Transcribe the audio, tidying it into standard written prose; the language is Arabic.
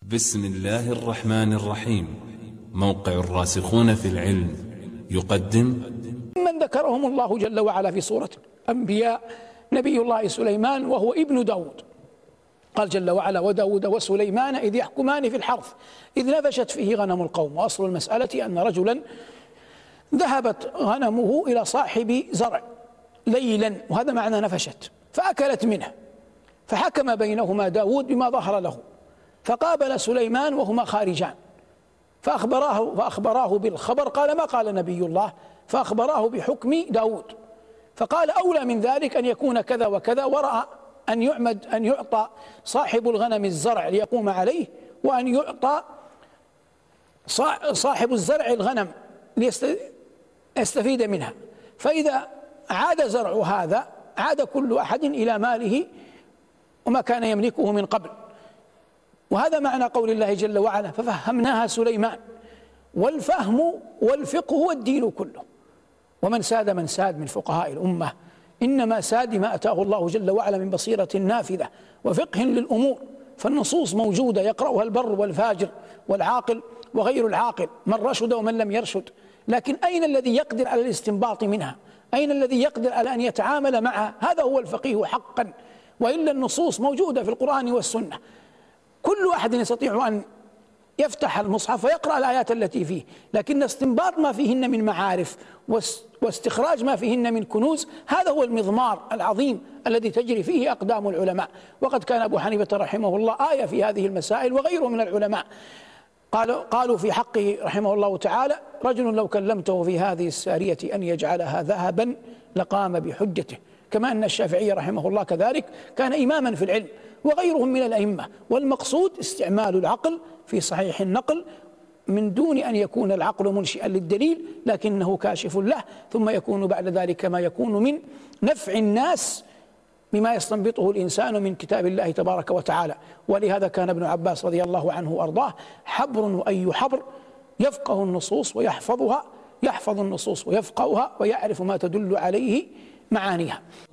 بسم الله الرحمن الرحيم. موقع الراسخون في العلم يقدم من ذكرهم الله جل وعلا في سورة الأنبياء نبي الله سليمان وهو ابن داود. قال جل وعلا: وداود وسليمان إذ يحكمان في الحرث إذ نفشت فيه غنم القوم. وأصل المسألة أن رجلا ذهبت غنمه إلى صاحب زرع ليلا، وهذا معنى نفشت، فأكلت منه، فحكم بينهما داود بما ظهر له، فقابل سليمان وهما خارجان فأخبراه بالخبر. قال: ما قال نبي الله؟ فأخبراه بحكم داود، فقال: أولى من ذلك أن يكون كذا وكذا، ورأى أن يعطى صاحب الغنم الزرع ليقوم عليه، وأن يعطى صاحب الزرع الغنم ليستفيد منها، فإذا عاد زرع هذا عاد كل أحد إلى ماله وما كان يملكه من قبل. وهذا معنى قول الله جل وعلا: ففهمناها سليمان. والفهم والفقه هو الدين كله. ومن ساد من فقهاء الأمة إنما ساد ما أتاه الله جل وعلا من بصيرة نافذة وفقه للأمور، فالنصوص موجودة يقرأها البر والفاجر والعاقل وغير العاقل، من رشد ومن لم يرشد، لكن أين الذي يقدر على الاستنباط منها؟ أين الذي يقدر على أن يتعامل معها؟ هذا هو الفقيه حقا. وإلا النصوص موجودة في القرآن والسنة، كل أحد يستطيع أن يفتح المصحف ويقرأ الآيات التي فيه، لكن استنباط ما فيهن من معارف واستخراج ما فيهن من كنوز، هذا هو المضمار العظيم الذي تجري فيه أقدام العلماء. وقد كان أبو حنيفة رحمه الله آية في هذه المسائل وغيره من العلماء. قالوا في حقه رحمه الله تعالى: رجل لو كلمته في هذه السارية أن يجعلها ذهبا لقام بحجته. كما أن الشافعي رحمه الله كذلك كان إماما في العلم، وغيرهم من الأئمة. والمقصود استعمال العقل في صحيح النقل من دون أن يكون العقل منشئا للدليل، لكنه كاشف له، ثم يكون بعد ذلك ما يكون من نفع الناس بما يستنبطه الإنسان من كتاب الله تبارك وتعالى. ولهذا كان ابن عباس رضي الله عنه وأرضاه حبر وأي حبر، يفقه النصوص ويحفظها، يحفظ النصوص ويفقهها ويعرف ما تدل عليه معانيها.